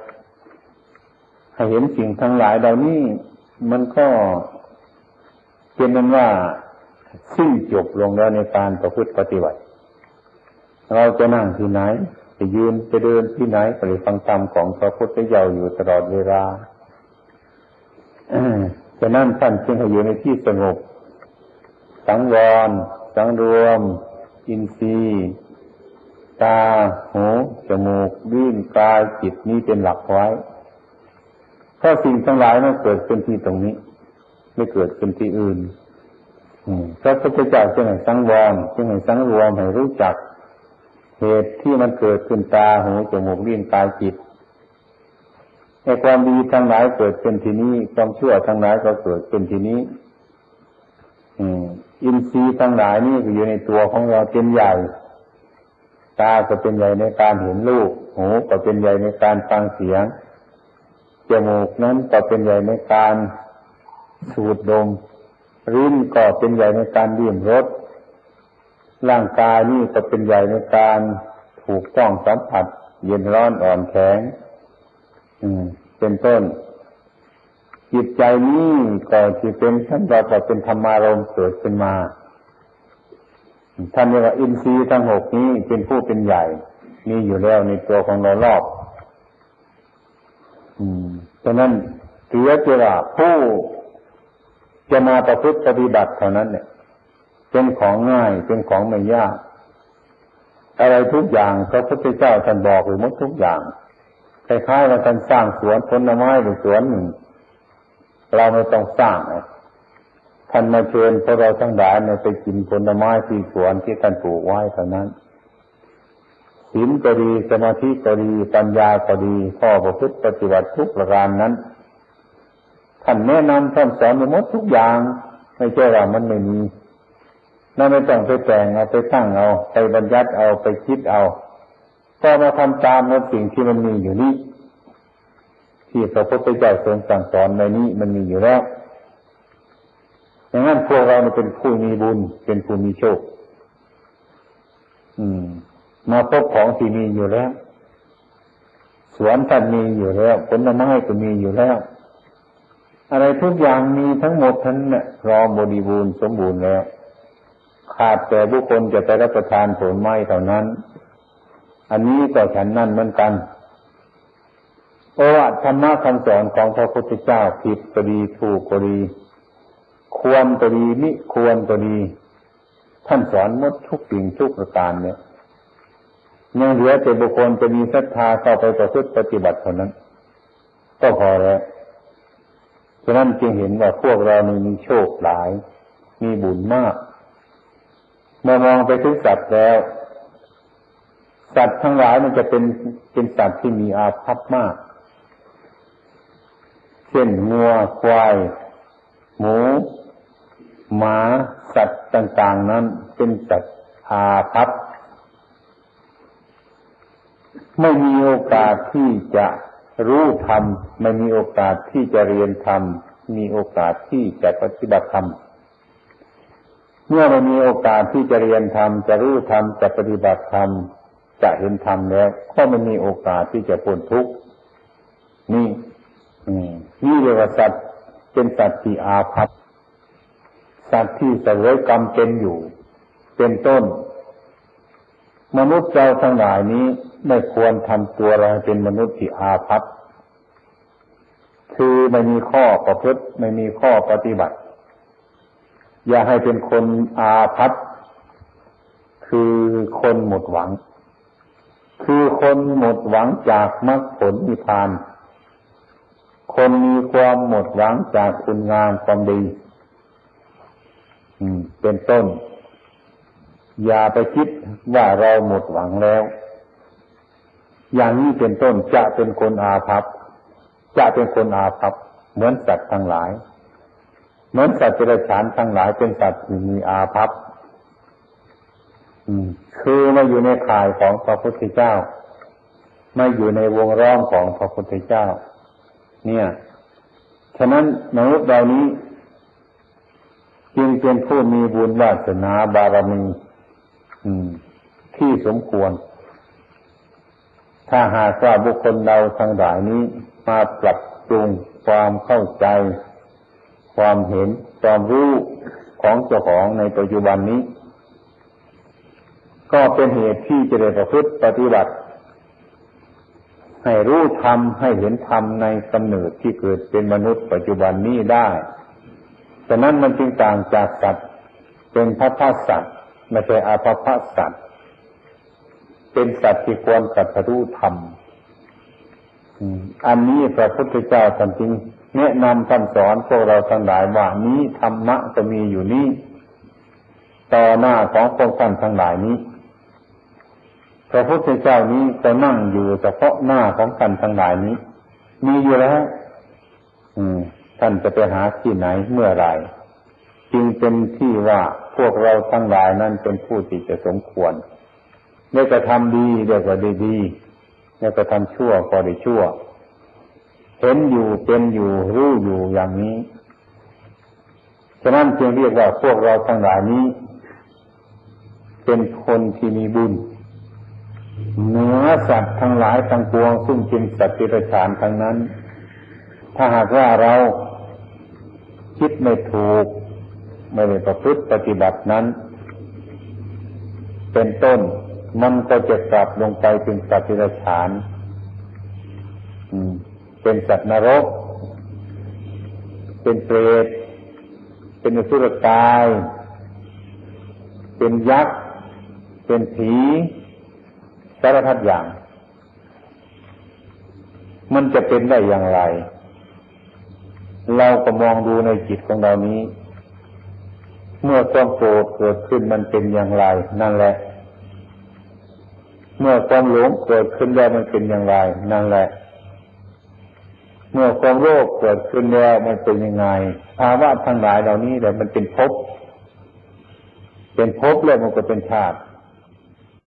ให้เห็นสิ่งทั้งหลายเหล่านี้มันก็เป็นนั้นว่าสิ้นจบลงแล้วในการประพฤติปฏิบัติเราจะนั่งที่ไหนจะยืนจะเดินที่ไหนก็ได้ฟังธรรมของพระพุทธเจ้าอยู่ตลอดเวลาฉะนั้นท่านจึงให้อยู่ในที่สงบสังวรสังรวมอินทรีย์ตาหูจมูกลิ้นกายจิตนี้เป็นหลักไว้เพราะสิ่งทั้งหลายนั้นเกิดขึ้นที่ตรงนี้ไม่เกิดขึ้นที่อื่นพระพุทธเจ้าจึงให้สังวรจึงให้สังรวมให้รู้จักเหตุที่มันเกิดขึ้นตาหูจมูกลิ้นกายจิตไอ้ความดีทั้งหลายเกิดขึ้นที่นี้ความชั่วทั้งหลายก็เกิดขึ้นที่นี้อินทรีย์ทั้งหลายนี่ก็อยู่ในตัวของเราเป็นใหญ่ตาก็เป็นใหญ่ในการเห็นรูปหูก็เป็นใหญ่ในการฟังเสียงจมูกนั้นก็เป็นใหญ่ในการสูดดมลิ้นก็เป็นใหญ่ในการลิ้มรสร่างกายนี่ก็เป็นใหญ่ในการถูกต้องสัมผัสเย็นร้อนอ่อนแข็งเป็นต้นจิตใจนี้ก็ที่เป็นชั้นเราก็เป็นธรรมารมณ์เกิดขึ้นมาท่านเรียกว่าอินทรีย์ทั้งหกนี้เป็นผู้เป็นใหญ่มีอยู่แล้วในตัวของเรารอบฉะนั้นถือว่าผู้จะมาประพฤติปฏิบัติเท่านั้นเนี่ยเป็นของง่ายเป็นของไม่ยากอะไรทุกอย่างพระพุทธเจ้าท่านบอกไว้หมดทุกอย่างคล้ายๆว่าท่านสร้างสวนผลไม้หรือสวนหนึ่งเราไม่ต้องสร้างท่านมาเชิญพวกเราทั้งหลายไปกินผลไม้ที่สวนที่ท่านปลูกไว้เท่านั้นศีลก็ดีสมาธิก็ดีปัญญาก็ดีข้อประพฤติปฏิบัติทุกประการนั้นท่านแนะนำท่านสอนหมดทุกอย่างไม่ใช่ว่ามันไม่มีนั่นไม่ต้องไปแต่งเอาไปตั้งเอาไปบัญญัติเอาไปคิดเอาก็มาทำตามในสิ่งที่มันมีอยู่นี้ที่พระพุทธเจ้าทรงสั่งสอนในนี้มันมีอยู่แล้วอย่างนั้นพวกเราเป็นผู้มีบุญเป็นผู้มีโชคมาพบของที่มีอยู่แล้วสวนท่านมีอยู่แล้วผลไม้ก็มีอยู่แล้วอะไรทุกอย่างมีทั้งหมดทั้งนั้นพร้อมบริบูรณ์สมบูรณ์แล้วขาดแต่บุคคลจะไปรับประทานผลไม้เท่านั้นอันนี้ก็ฉันนั่นเหมือนกันเพราะว่าธรรมะคำสอนของพระพุทธเจ้าผิดก็ดีถูกก็ดีควรก็ดีมิควรก็ดีท่านสอนหมดทุกสิ่งทุกประการเนี่ยยังเหลือแต่บุคคลจะมีศรัทธาเข้าไปประพฤติปฏิบัติเท่านั้นก็พอแล้วฉะนั้นจึงเห็นว่าพวกเรามีโชคหลายมีบุญมากเมื่อมองไปถึงสัตว์แล้วสัตว์ทั้งหลายมันจะเป็นสัตว์ที่มีอาภัพมากเช่นงัวควายหมูหมาสัตว์ต่างๆนั้นเป็นสัตว์อาภัพไม่มีโอกาสที่จะรู้ธรรมไม่มีโอกาสที่จะเรียนธรรมมีโอกาสที่จะปฏิบัติธรรมเมื่อไม่มีโอกาสที่จะเรียนธรรมจะรู้ธรรมจะปฏิบัติธรรมจะเห็นธรรมแล้วก็ไม่มีโอกาสที่จะพ้นทุกข์นี่เรียกว่าสัตว์เป็นสัตว์ที่อาภัพสัตว์ที่เสวยกรรมเป็นอยู่เป็นต้นมนุษย์เราทั้งหลายนี้ไม่ควรทำตัวเราเป็นมนุษย์ที่อาภัพคือไม่มีข้อประพฤติไม่มีข้อปฏิบัติอย่าให้เป็นคนอาภัพคือคนหมดหวังคือคนหมดหวังจากมรรคผลนิพพานคนมีความหมดหวังจากคุณงามความดีเป็นต้นอย่าไปคิดว่าเราหมดหวังแล้วอย่างนี้เป็นต้นจะเป็นคนอาภัพจะเป็นคนอาภัพเหมือนสัตว์ทั้งหลายเหมือนสัตว์เดรัจฉานทั้งหลายเป็นสัตว์ที่มีอาภัพคือมาอยู่ในข่ายของพระพุทธเจ้าไม่อยู่ในวงล้อมของพระพุทธเจ้าเนี่ยฉะนั้นมนุษย์เหล่านี้จึงเป็นผู้มีบุญวาสนาบารมีที่สมควรถ้าหากว่าบุคคลเราทั้งหลายนี้มาปรับปรุงความเข้าใจความเห็นความรู้ของเจ้าของในปัจจุบันนี้ก็เป็นเหตุที่จะได้ประพฤติปฏิบัติให้รู้ธรรมให้เห็นธรรมในกำเนิดที่เกิดเป็นมนุษย์ปัจจุบันนี้ได้ฉะนั้นมันจึงต่างจากสัตว์เป็นพระพัสสัตว์ไม่ใช่อาภัพสัตว์เป็นสัตว์ที่ควรตรัสรู้ธรรมอันนี้พระพุทธเจ้าท่านจึงแนะนำท่านสอนพวกเราทั้งหลายว่านี้ธรรมะจะมีอยู่นี้ต่อหน้าของพวกท่านทั้งหลายนี้พระพุทธเจ้านี้จะนั่งอยู่เฉพาะหน้าของท่านทั้งหลายนี้มีอยู่แล้วท่านจะไปหาที่ไหนเมื่อไรจึงเป็นที่ว่าพวกเราทั้งหลายนั้นเป็นผู้ที่จะสมควรได้กระทำดีเรียกว่าได้ดีได้กระทำชั่วก็ได้ชั่วเห็นอยู่เป็นอยู่รู้อยู่อย่างนี้ฉะนั้นจึงเรียกว่าพวกเราทั้งหลายนี้เป็นคนที่มีบุญเหนือสัตว์ทั้งหลายทั้งปวงซึ่งเป็นสัตว์เดรัจฉานทั้งนั้นถ้าหากว่าเราคิดไม่ถูกไม่ได้ประพฤติปฏิบัตินั้นเป็นต้นมันก็จะกลับลงไปเป็นสัตว์เดรัจฉานเป็นสัตว์นรกเป็นเปรตเป็นอสุรกายเป็นยักษ์เป็นผีสารพัดอย่างมันจะเป็นได้อย่างไรเราก็มองดูในจิตของเรานี้เมื่อความโกรธเกิดขึ้นมันเป็นอย่างไรนั่นแหละเมื่อความหลงเกิดขึ้นแล้วมันเป็นอย่างไรนั่นแหละเมื่อความโลภเกิดขึ้นแล้วมันเป็นยังไงภาวะทั้งหลายเหล่านี้แหละมันเป็นภพแล้วมันก็เป็นชาติ